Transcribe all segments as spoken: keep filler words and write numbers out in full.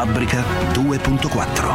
Fabbrica due punto quattro.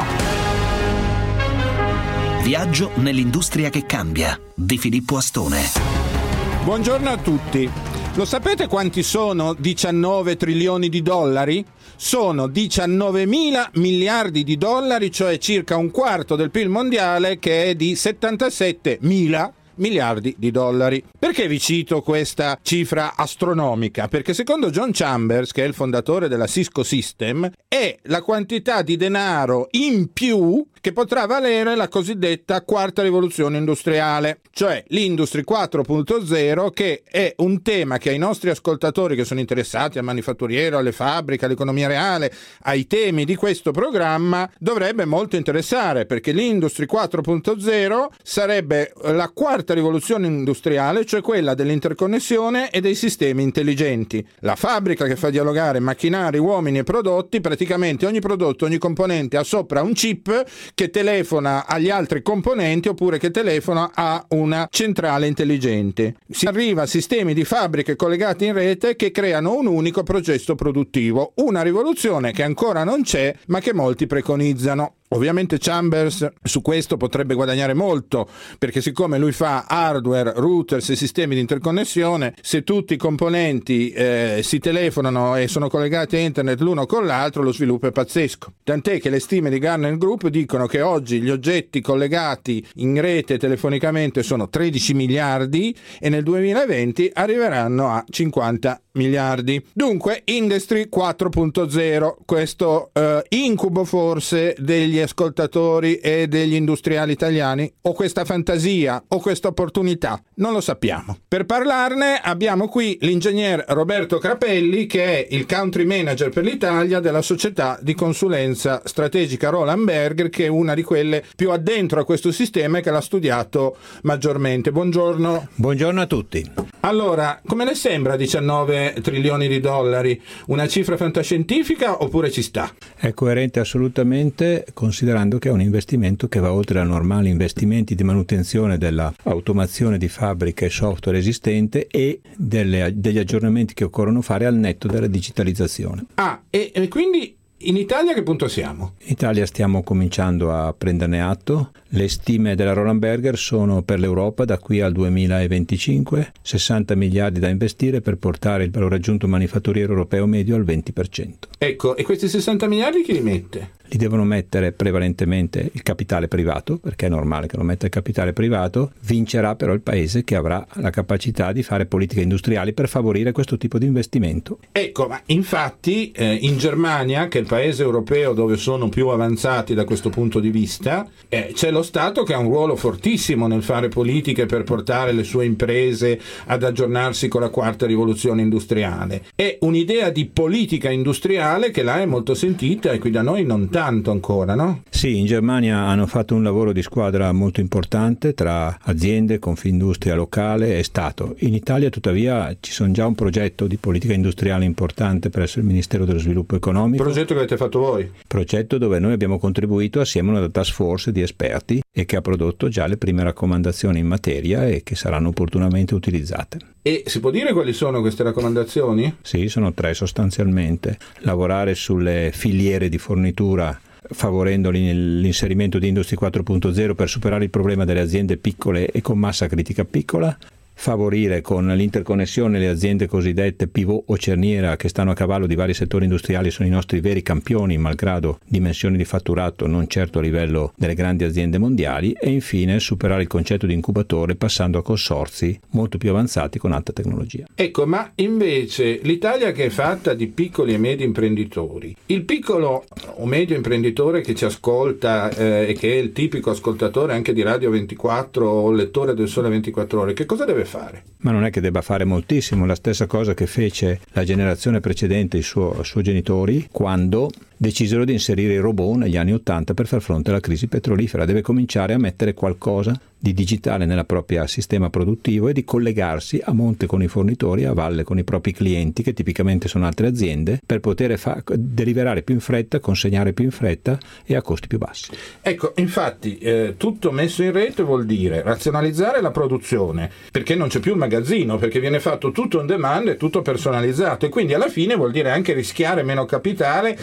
Viaggio nell'industria che cambia di Filippo Astone. Buongiorno a tutti. Lo sapete quanti sono diciannove trilioni di dollari? Sono diciannovemila miliardi di dollari, cioè circa un quarto del P I L mondiale, che è di settantasettemila miliardi di dollari. Perché vi cito questa cifra astronomica? Perché secondo John Chambers, che è il fondatore della Cisco System, è la quantità di denaro in più che potrà valere la cosiddetta quarta rivoluzione industriale, cioè l'Industry quattro punto zero, che è un tema che ai nostri ascoltatori che sono interessati al manifatturiero, alle fabbriche, all'economia reale, ai temi di questo programma, dovrebbe molto interessare, perché l'Industry quattro punto zero sarebbe la quarta rivoluzione industriale, cioè quella dell'interconnessione e dei sistemi intelligenti. La fabbrica che fa dialogare macchinari, uomini e prodotti, praticamente ogni prodotto, ogni componente ha sopra un chip che telefona agli altri componenti oppure che telefona a una centrale intelligente. Si arriva a sistemi di fabbriche collegati in rete che creano un unico processo produttivo, una rivoluzione che ancora non c'è ma che molti preconizzano. Ovviamente Chambers su questo potrebbe guadagnare molto, perché siccome lui fa hardware, routers e sistemi di interconnessione, se tutti i componenti eh, si telefonano e sono collegati a internet l'uno con l'altro, lo sviluppo è pazzesco. Tant'è che le stime di Gartner Group dicono che oggi gli oggetti collegati in rete telefonicamente sono tredici miliardi e nel duemilaventi arriveranno a cinquanta miliardi. Dunque Industry quattro punto zero, questo eh, incubo forse degli ascoltatori e degli industriali italiani, o questa fantasia o questa opportunità, non lo sappiamo. Per parlarne abbiamo qui l'ingegner Roberto Crapelli, che è il country manager per l'Italia della società di consulenza strategica Roland Berger, che è una di quelle più addentro a questo sistema e che l'ha studiato maggiormente. Buongiorno. Buongiorno a tutti. Allora, come le sembra diciannove trilioni di dollari? Una cifra fantascientifica oppure ci sta? È coerente assolutamente, considerando che è un investimento che va oltre ai normali investimenti di manutenzione della automazione di fabbriche e software esistente e delle, degli aggiornamenti che occorrono fare al netto della digitalizzazione. Ah, e, e quindi in Italia a che punto siamo? In Italia stiamo cominciando a prenderne atto. Le stime della Roland Berger sono per l'Europa da qui al duemilaventicinque sessanta miliardi da investire per portare il valore aggiunto manifatturiero europeo medio al venti per cento. Ecco, e questi sessanta miliardi chi li mette? Li devono mettere prevalentemente il capitale privato, perché è normale che lo metta il capitale privato. Vincerà però il paese che avrà la capacità di fare politiche industriali per favorire questo tipo di investimento. Ecco, ma infatti eh, in Germania, che è il paese europeo dove sono più avanzati da questo punto di vista, eh, c'è lo Stato che ha un ruolo fortissimo nel fare politiche per portare le sue imprese ad aggiornarsi con la quarta rivoluzione industriale. È un'idea di politica industriale che là è molto sentita e qui da noi non tanto ancora, no? Sì, in Germania hanno fatto un lavoro di squadra molto importante tra aziende, Confindustria locale e Stato. In Italia tuttavia ci sono già un progetto di politica industriale importante presso il Ministero dello Sviluppo Economico. Progetto che avete fatto voi? Progetto dove noi abbiamo contribuito assieme a una task force di esperti e che ha prodotto già le prime raccomandazioni in materia e che saranno opportunamente utilizzate. E si può dire quali sono queste raccomandazioni? Sì, sono tre sostanzialmente. Lavorare sulle filiere di fornitura favorendo l'inserimento di Industry quattro punto zero per superare il problema delle aziende piccole e con massa critica piccola, favorire con l'interconnessione le aziende cosiddette pivot o cerniera che stanno a cavallo di vari settori industriali, sono i nostri veri campioni malgrado dimensioni di fatturato non certo a livello delle grandi aziende mondiali, e infine superare il concetto di incubatore passando a consorzi molto più avanzati con alta tecnologia. Ecco, ma invece l'Italia che è fatta di piccoli e medi imprenditori, il piccolo o medio imprenditore che ci ascolta eh, e che è il tipico ascoltatore anche di Radio ventiquattro o lettore del Sole ventiquattro Ore, che cosa deve fare? Ma non è che debba fare moltissimo, la stessa cosa che fece la generazione precedente, i suoi, i suoi genitori, quando decisero di inserire i robot negli anni ottanta per far fronte alla crisi petrolifera. Deve cominciare a mettere qualcosa di digitale nel proprio sistema produttivo e di collegarsi a monte con i fornitori, a valle con i propri clienti, che tipicamente sono altre aziende, per poter fa- deliberare più in fretta, consegnare più in fretta e a costi più bassi. Ecco, infatti eh, tutto messo in rete vuol dire razionalizzare la produzione, perché non c'è più il magazzino, perché viene fatto tutto on demand e tutto personalizzato, e quindi alla fine vuol dire anche rischiare meno capitale e rischiare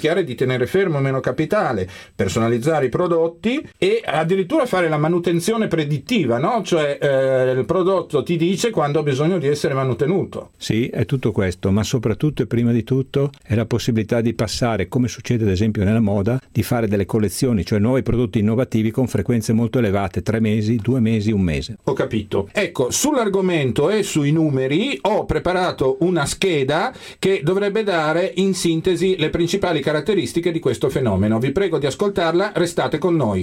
rischiare di tenere fermo meno capitale, personalizzare i prodotti e addirittura fare la manutenzione predittiva, no? Cioè eh, il prodotto ti dice quando ha bisogno di essere manutenuto. Sì, è tutto questo, ma soprattutto e prima di tutto è la possibilità di passare, come succede ad esempio nella moda, di fare delle collezioni, cioè nuovi prodotti innovativi con frequenze molto elevate, tre mesi, due mesi, un mese. Ho capito. Ecco, sull'argomento e sui numeri ho preparato una scheda che dovrebbe dare in sintesi le principali caratteristiche di questo fenomeno. Vi prego di ascoltarla, restate con noi.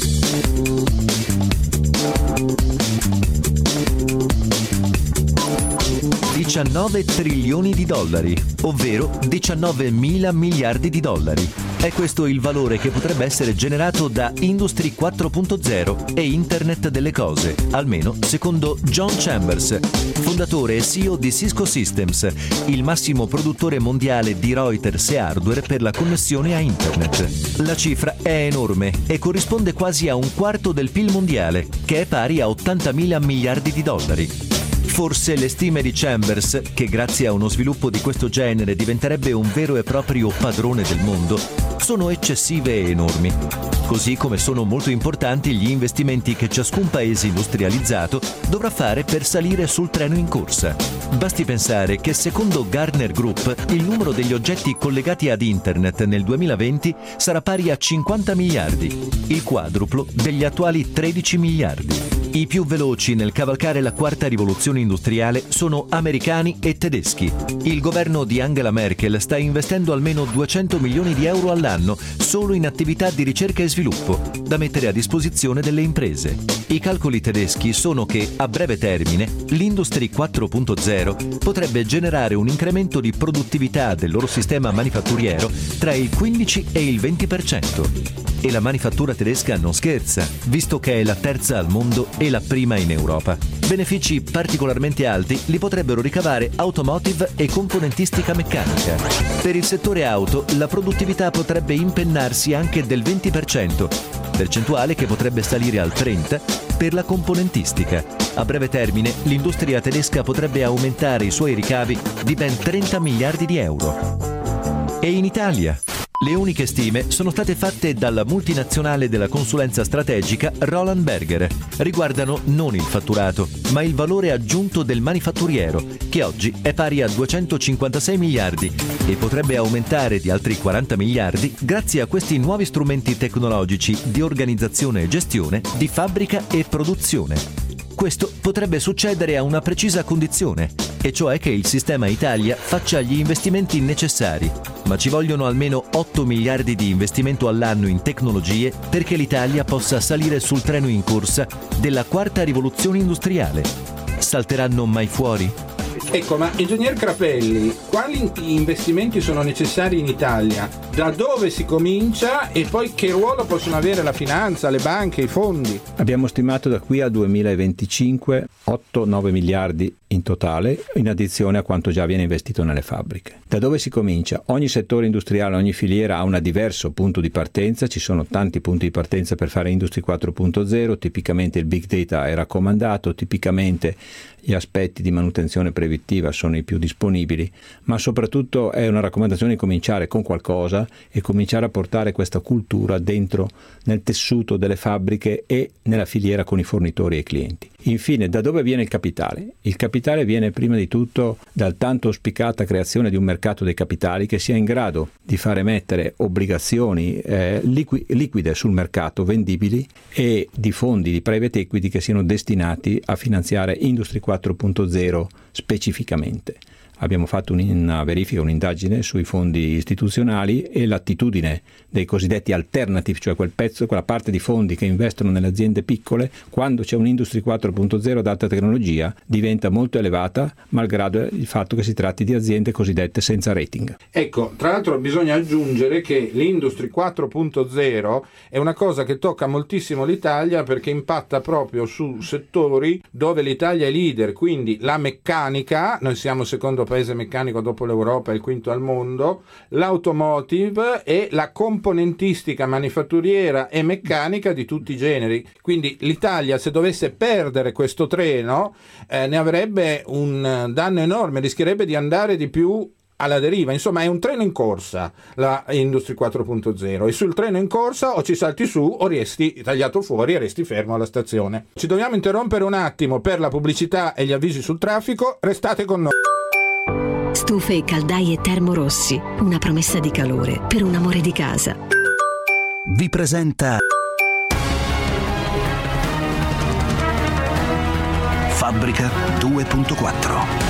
diciannove trilioni di dollari, ovvero diciannove mila miliardi di dollari. È questo il valore che potrebbe essere generato da Industry quattro punto zero e Internet delle cose, almeno secondo John Chambers, fondatore e C E O di Cisco Systems, il massimo produttore mondiale di Reuters e hardware per la connessione a Internet. La cifra è enorme e corrisponde quasi a un quarto del P I L mondiale, che è pari a ottantamila miliardi di dollari. Forse le stime di Chambers, che grazie a uno sviluppo di questo genere diventerebbe un vero e proprio padrone del mondo, sono eccessive e enormi. Così come sono molto importanti gli investimenti che ciascun paese industrializzato dovrà fare per salire sul treno in corsa. Basti pensare che secondo Gartner Group il numero degli oggetti collegati ad Internet nel duemilaventi sarà pari a cinquanta miliardi, il quadruplo degli attuali tredici miliardi. I più veloci nel cavalcare la quarta rivoluzione industriale sono americani e tedeschi. Il governo di Angela Merkel sta investendo almeno duecento milioni di euro all'anno solo in attività di ricerca e sviluppo, da mettere a disposizione delle imprese. I calcoli tedeschi sono che, a breve termine, l'Industry quattro punto zero potrebbe generare un incremento di produttività del loro sistema manifatturiero tra il quindici e il venti per cento. E la manifattura tedesca non scherza, visto che è la terza al mondo e la prima in Europa. Benefici particolarmente alti li potrebbero ricavare automotive e componentistica meccanica. Per il settore auto la produttività potrebbe impennarsi anche del venti per cento, percentuale che potrebbe salire al trenta per cento per la componentistica. A breve termine l'industria tedesca potrebbe aumentare i suoi ricavi di ben trenta miliardi di euro. E in Italia? Le uniche stime sono state fatte dalla multinazionale della consulenza strategica Roland Berger. Riguardano non il fatturato, ma il valore aggiunto del manifatturiero, che oggi è pari a duecentocinquantasei miliardi e potrebbe aumentare di altri quaranta miliardi grazie a questi nuovi strumenti tecnologici di organizzazione e gestione di fabbrica e produzione. Questo potrebbe succedere a una precisa condizione, e cioè che il sistema Italia faccia gli investimenti necessari, ma ci vogliono almeno otto miliardi di investimento all'anno in tecnologie perché l'Italia possa salire sul treno in corsa della quarta rivoluzione industriale. Salteranno mai fuori? Ecco, ma ingegner Crapelli, quali investimenti sono necessari in Italia? Da dove si comincia e poi che ruolo possono avere la finanza, le banche, i fondi? Abbiamo stimato da qui al duemilaventicinque otto nove miliardi in totale, in addizione a quanto già viene investito nelle fabbriche. Da dove si comincia? Ogni settore industriale, ogni filiera ha un diverso punto di partenza, ci sono tanti punti di partenza per fare Industry quattro punto zero, tipicamente il Big Data è raccomandato, tipicamente gli aspetti di manutenzione preventiva sono i più disponibili, ma soprattutto è una raccomandazione di cominciare con qualcosa e cominciare a portare questa cultura dentro nel tessuto delle fabbriche e nella filiera con i fornitori e i clienti. Infine, da dove viene il capitale? Il capitale viene prima di tutto dal tanto auspicata creazione di un mercato dei capitali che sia in grado di far emettere obbligazioni eh, liqui- liquide sul mercato, vendibili, e di fondi di private equity che siano destinati a finanziare Industry quattro punto zero specificamente. Abbiamo fatto una verifica, un'indagine sui fondi istituzionali e l'attitudine dei cosiddetti alternative, cioè quel pezzo, quella parte di fondi che investono nelle aziende piccole, quando c'è un Industry quattro punto zero ad alta tecnologia, diventa molto elevata, malgrado il fatto che si tratti di aziende cosiddette senza rating. Ecco, tra l'altro bisogna aggiungere che l'Industry quattro punto zero è una cosa che tocca moltissimo l'Italia perché impatta proprio su settori dove l'Italia è leader, quindi la meccanica, noi siamo secondo paese meccanico dopo l'Europa e il quinto al mondo, l'automotive e la componentistica manifatturiera e meccanica di tutti i generi. Quindi l'Italia, se dovesse perdere questo treno, eh, ne avrebbe un danno enorme, rischierebbe di andare di più alla deriva. Insomma, è un treno in corsa la Industry quattro punto zero, e sul treno in corsa o ci salti su o resti tagliato fuori e resti fermo alla stazione. Ci dobbiamo interrompere un attimo per la pubblicità e gli avvisi sul traffico. Restate con noi. Stufe e caldaie Termorossi, una promessa di calore per un amore di casa. Vi presenta Fabbrica due punto quattro.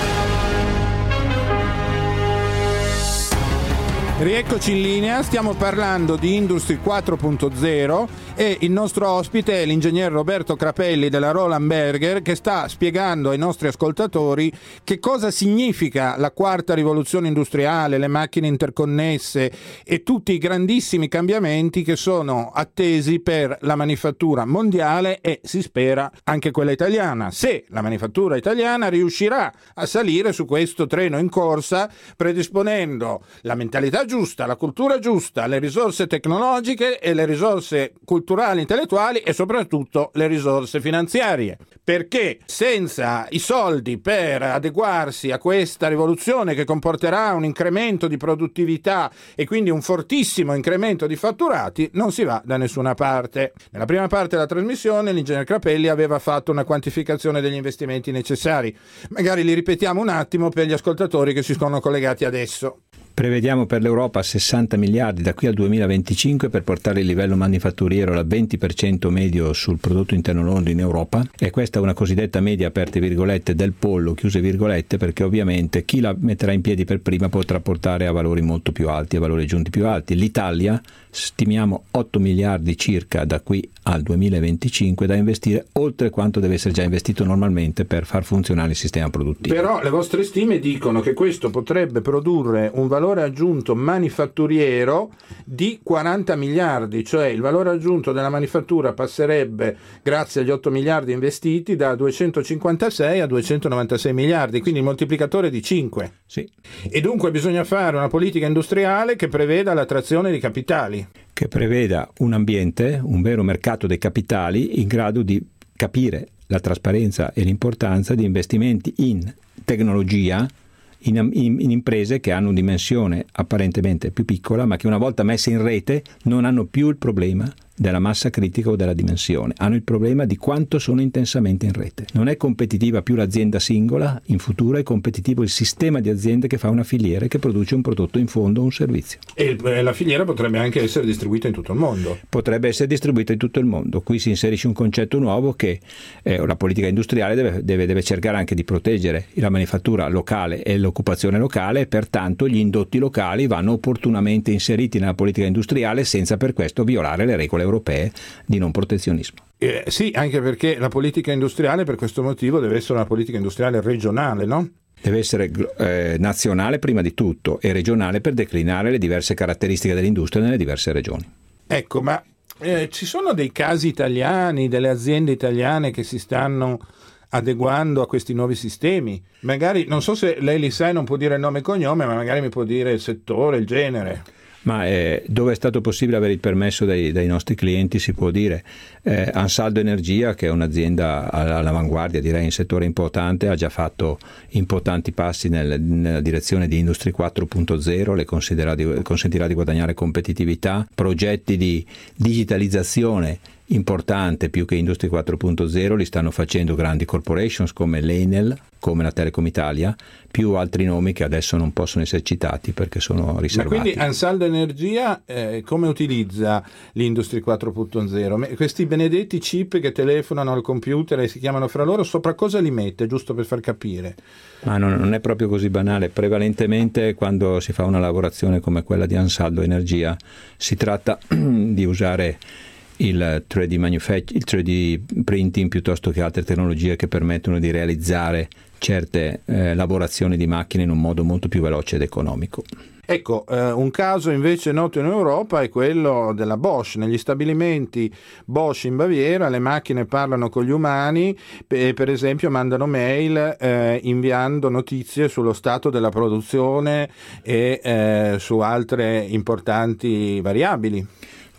Rieccoci in linea, stiamo parlando di Industry quattro punto zero e il nostro ospite è l'ingegner Roberto Crapelli della Roland Berger, che sta spiegando ai nostri ascoltatori che cosa significa la quarta rivoluzione industriale, le macchine interconnesse e tutti i grandissimi cambiamenti che sono attesi per la manifattura mondiale e, si spera, anche quella italiana. Se la manifattura italiana riuscirà a salire su questo treno in corsa, predisponendo la mentalità giusta, la cultura giusta, le risorse tecnologiche e le risorse culturali, intellettuali e soprattutto le risorse finanziarie. Perché senza i soldi per adeguarsi a questa rivoluzione, che comporterà un incremento di produttività e quindi un fortissimo incremento di fatturati, non si va da nessuna parte. Nella prima parte della trasmissione l'ingegner Crapelli aveva fatto una quantificazione degli investimenti necessari. Magari li ripetiamo un attimo per gli ascoltatori che si sono collegati adesso. Prevediamo per l'Europa sessanta miliardi da qui al duemilaventicinque per portare il livello manifatturiero al venti per cento medio sul prodotto interno lordo in Europa, e questa è una cosiddetta media, aperte virgolette, del pollo, chiuse virgolette, perché ovviamente chi la metterà in piedi per prima potrà portare a valori molto più alti, a valori aggiunti più alti. L'Italia stimiamo otto miliardi circa da qui al duemilaventicinque da investire, oltre quanto deve essere già investito normalmente per far funzionare il sistema produttivo. Però le vostre stime dicono che questo potrebbe produrre un valore aggiunto manifatturiero di quaranta miliardi, cioè il valore aggiunto della manifattura passerebbe, grazie agli otto miliardi investiti, da duecentocinquantasei a duecentonovantasei miliardi, quindi il moltiplicatore di cinque. Sì. E dunque bisogna fare una politica industriale che preveda l'attrazione di capitali. Che preveda un ambiente, un vero mercato dei capitali in grado di capire la trasparenza e l'importanza di investimenti in tecnologia, In, in, in imprese che hanno una dimensione apparentemente più piccola, ma che una volta messe in rete non hanno più il problema della massa critica o della dimensione, hanno il problema di quanto sono intensamente in rete. Non è competitiva più l'azienda singola, in futuro è competitivo il sistema di aziende che fa una filiera e che produce un prodotto in fondo o un servizio. E la filiera potrebbe anche essere distribuita in tutto il mondo. Potrebbe essere distribuita in tutto il mondo. Qui si inserisce un concetto nuovo che eh, la politica industriale deve, deve, deve cercare anche di proteggere la manifattura locale e l'occupazione locale, e pertanto gli indotti locali vanno opportunamente inseriti nella politica industriale senza per questo violare le regole europee di non protezionismo. Eh, sì, anche perché la politica industriale per questo motivo deve essere una politica industriale regionale, no? Deve essere eh, nazionale prima di tutto e regionale per declinare le diverse caratteristiche dell'industria nelle diverse regioni. Ecco, ma eh, ci sono dei casi italiani, delle aziende italiane che si stanno adeguando a questi nuovi sistemi? Magari, non so se lei li sa e non può dire il nome e cognome, ma magari mi può dire il settore, il genere. Ma eh, dove è stato possibile avere il permesso dai, dai nostri clienti si può dire. Eh, Ansaldo Energia, che è un'azienda all'avanguardia, direi in settore importante, ha già fatto importanti passi nel, nella direzione di Industry quattro punto zero, le di, consentirà di guadagnare competitività, progetti di digitalizzazione importante più che Industry quattro punto zero li stanno facendo grandi corporations come l'Enel, come la Telecom Italia, più altri nomi che adesso non possono essere citati perché sono riservati. Ma quindi Ansaldo Energia eh, come utilizza l'Industry quattro punto zero? Questi benedetti chip che telefonano al computer e si chiamano fra loro, sopra cosa li mette, giusto per far capire? Ma non, non è proprio così banale. Prevalentemente quando si fa una lavorazione come quella di Ansaldo Energia si tratta di usare il tre D manufact- il tre D printing piuttosto che altre tecnologie che permettono di realizzare certe eh, lavorazioni di macchine in un modo molto più veloce ed economico. Ecco, eh, un caso invece noto in Europa è quello della Bosch. Negli stabilimenti Bosch in Baviera le macchine parlano con gli umani e per esempio mandano mail eh, inviando notizie sullo stato della produzione e eh, su altre importanti variabili.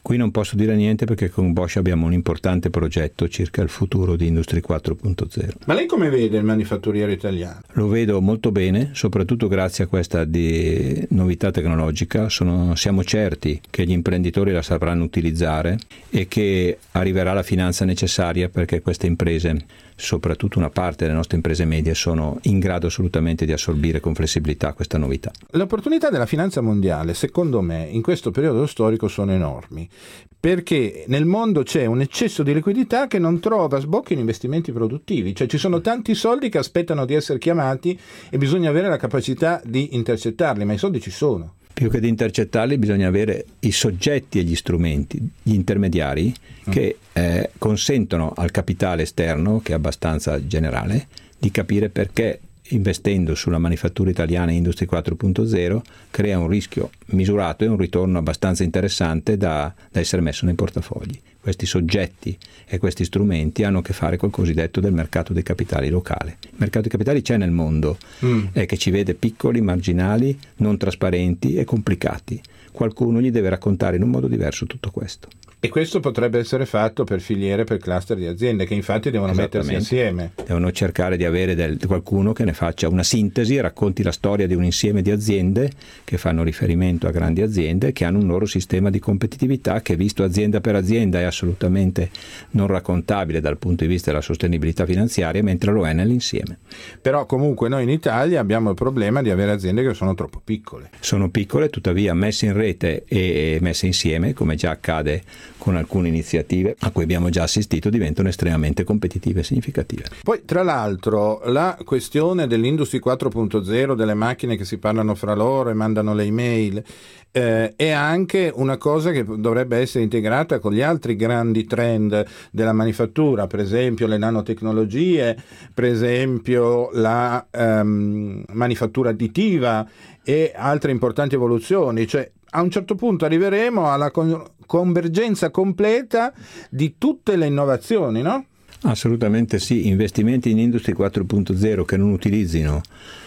Qui non posso dire niente perché con Bosch abbiamo un importante progetto circa il futuro di Industry quattro punto zero. Ma lei come vede il manifatturiero italiano? Lo vedo molto bene, soprattutto grazie a questa di novità tecnologica. Sono, siamo certi che gli imprenditori la sapranno utilizzare e che arriverà la finanza necessaria perché queste imprese, soprattutto una parte delle nostre imprese medie, sono in grado assolutamente di assorbire con flessibilità questa novità. Le opportunità della finanza mondiale, secondo me, in questo periodo storico sono enormi, perché nel mondo c'è un eccesso di liquidità che non trova sbocco in investimenti produttivi, cioè ci sono tanti soldi che aspettano di essere chiamati e bisogna avere la capacità di intercettarli, ma i soldi ci sono. Più che di intercettarli bisogna avere i soggetti e gli strumenti, gli intermediari che eh, consentono al capitale esterno, che è abbastanza generale, di capire perché investendo sulla manifattura italiana Industry quattro punto zero crea un rischio misurato e un ritorno abbastanza interessante da, da essere messo nei portafogli. Questi soggetti e questi strumenti hanno a che fare col cosiddetto del mercato dei capitali locale. Il mercato dei capitali c'è nel mondo, mm. è che ci vede piccoli, marginali, non trasparenti e complicati. Qualcuno gli deve raccontare in un modo diverso tutto questo. E questo potrebbe essere fatto per filiere, per cluster di aziende che infatti devono mettersi insieme. Devono cercare di avere del, qualcuno che ne faccia una sintesi e racconti la storia di un insieme di aziende che fanno riferimento a grandi aziende che hanno un loro sistema di competitività che, visto azienda per azienda, è assolutamente non raccontabile dal punto di vista della sostenibilità finanziaria, mentre lo è nell'insieme. Però comunque noi in Italia abbiamo il problema di avere aziende che sono troppo piccole. Sono piccole, tuttavia messe in rete e messe insieme, come già accade con alcune iniziative a cui abbiamo già assistito, diventano estremamente competitive e significative. Poi tra l'altro la questione dell'Industry quattro punto zero, delle macchine che si parlano fra loro e mandano le email, eh, è anche una cosa che dovrebbe essere integrata con gli altri grandi trend della manifattura, per esempio le nanotecnologie, per esempio la ehm, manifattura additiva e altre importanti evoluzioni. Cioè a un certo punto arriveremo alla con- convergenza completa di tutte le innovazioni, no? Assolutamente sì, investimenti in Industry quattro punto zero che non utilizzino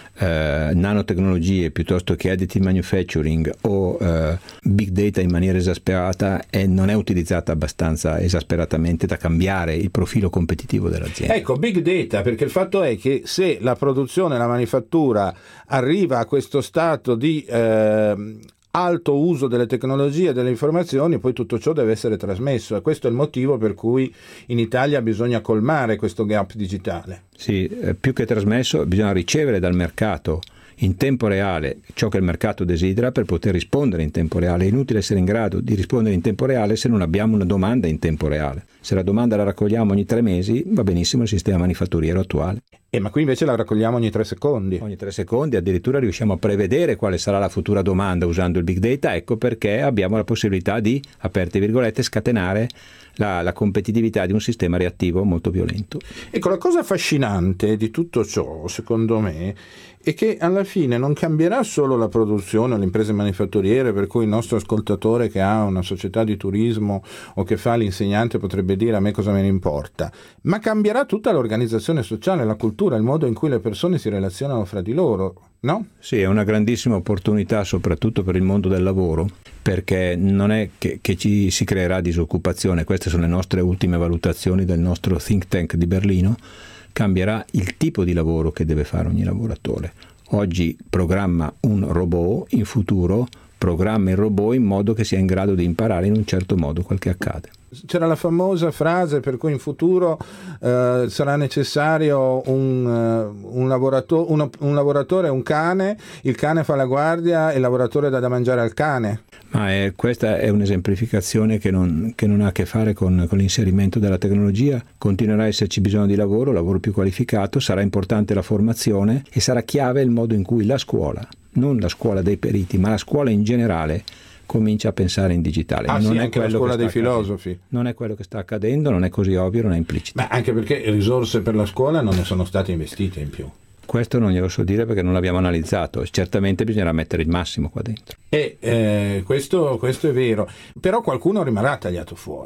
eh, nanotecnologie piuttosto che additive manufacturing o eh, big data in maniera esasperata e non è utilizzata abbastanza esasperatamente da cambiare il profilo competitivo dell'azienda. Ecco, big data, perché il fatto è che se la produzione e la manifattura arriva a questo stato di eh, alto uso delle tecnologie e delle informazioni, poi tutto ciò deve essere trasmesso, e questo è il motivo per cui in Italia bisogna colmare questo gap digitale. Sì, eh, più che trasmesso bisogna ricevere dal mercato in tempo reale ciò che il mercato desidera per poter rispondere in tempo reale. È inutile essere in grado di rispondere in tempo reale se non abbiamo una domanda in tempo reale. Se la domanda la raccogliamo ogni tre mesi va benissimo il sistema manifatturiero attuale. Eh, ma qui invece la raccogliamo ogni tre secondi. Ogni tre secondi, addirittura riusciamo a prevedere quale sarà la futura domanda usando il big data. Ecco perché abbiamo la possibilità di, aperte virgolette, scatenare la, la competitività di un sistema reattivo molto violento. Ecco, la cosa affascinante di tutto ciò, secondo me, è che alla fine non cambierà solo la produzione o le imprese manifatturiere, per cui il nostro ascoltatore che ha una società di turismo o che fa l'insegnante potrebbe dire a me cosa me ne importa, ma cambierà tutta l'organizzazione sociale, la cultura, il modo in cui le persone si relazionano fra di loro, no? Sì, è una grandissima opportunità soprattutto per il mondo del lavoro, perché non è che, che ci si creerà disoccupazione, queste sono le nostre ultime valutazioni del nostro think tank di Berlino. Cambierà il tipo di lavoro che deve fare ogni lavoratore. Oggi programma un robot, in futuro programma il robot in modo che sia in grado di imparare in un certo modo quel che accade. C'era la famosa frase per cui in futuro eh, sarà necessario un, uh, un, lavorato- uno, un lavoratore e un cane, il cane fa la guardia e il lavoratore dà da mangiare al cane. Ma è, questa è un'esemplificazione che non, che non ha a che fare con, con l'inserimento della tecnologia. Continuerà a esserci bisogno di lavoro, lavoro più qualificato, sarà importante la formazione e sarà chiave il modo in cui la scuola, non la scuola dei periti, ma la scuola in generale, comincia a pensare in digitale. Ah, non sì, è anche la scuola dei filosofi. Accadendo. Non è quello che sta accadendo, non è così ovvio, non è implicito. Ma anche perché risorse per la scuola non ne sono state investite in più. Questo non glielo so dire perché non l'abbiamo analizzato. Certamente bisognerà mettere il massimo qua dentro. E eh, questo, questo è vero. Però qualcuno rimarrà tagliato fuori.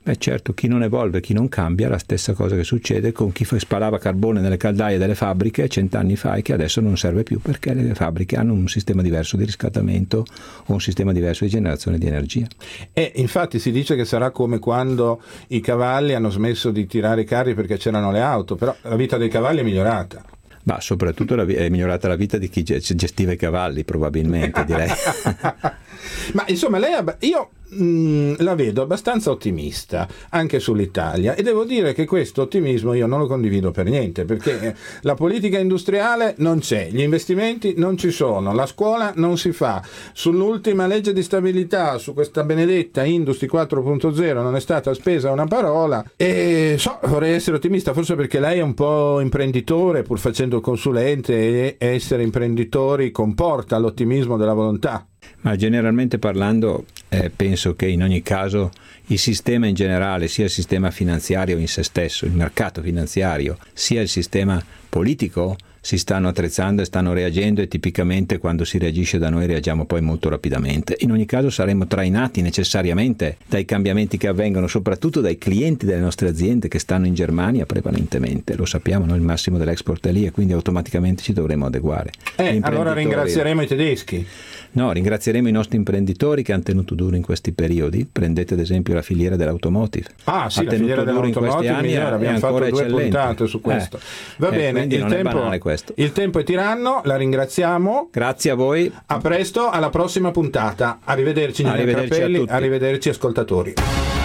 Beh certo, chi non evolve, chi non cambia, la stessa cosa che succede con chi spalava carbone nelle caldaie delle fabbriche cent'anni fa e che adesso non serve più perché le fabbriche hanno un sistema diverso di riscaldamento o un sistema diverso di generazione di energia. E infatti si dice che sarà come quando i cavalli hanno smesso di tirare i carri perché c'erano le auto, però la vita dei cavalli è migliorata. Ma soprattutto è migliorata la vita di chi gestiva i cavalli, probabilmente, direi. Ma insomma, lei io mh, la vedo abbastanza ottimista anche sull'Italia e devo dire che questo ottimismo io non lo condivido per niente, perché la politica industriale non c'è, gli investimenti non ci sono, la scuola non si fa, sull'ultima legge di stabilità, su questa benedetta Industry quattro punto zero non è stata spesa una parola e so, vorrei essere ottimista, forse perché lei è un po' imprenditore pur facendo il consulente e essere imprenditori comporta l'ottimismo della volontà. Ma generalmente parlando eh, penso che in ogni caso il sistema in generale, sia il sistema finanziario in se stesso, il mercato finanziario, sia il sistema politico si stanno attrezzando e stanno reagendo e tipicamente quando si reagisce da noi reagiamo poi molto rapidamente. In ogni caso saremo trainati necessariamente dai cambiamenti che avvengono, soprattutto dai clienti delle nostre aziende che stanno in Germania prevalentemente, lo sappiamo, noi il massimo dell'export è lì e quindi automaticamente ci dovremo adeguare. Eh, allora ringrazieremo i tedeschi. No, ringrazieremo i nostri imprenditori che hanno tenuto duro in questi periodi. Prendete ad esempio la filiera dell'automotive. Ah sì, ha la filiera dell'automotive, migliore, abbiamo fatto due eccellente. puntate su questo. Eh, Va eh, bene, il tempo, questo. il tempo è tiranno, la ringraziamo. Grazie a voi. A presto, alla prossima puntata. Arrivederci, arrivederci, a arrivederci ascoltatori.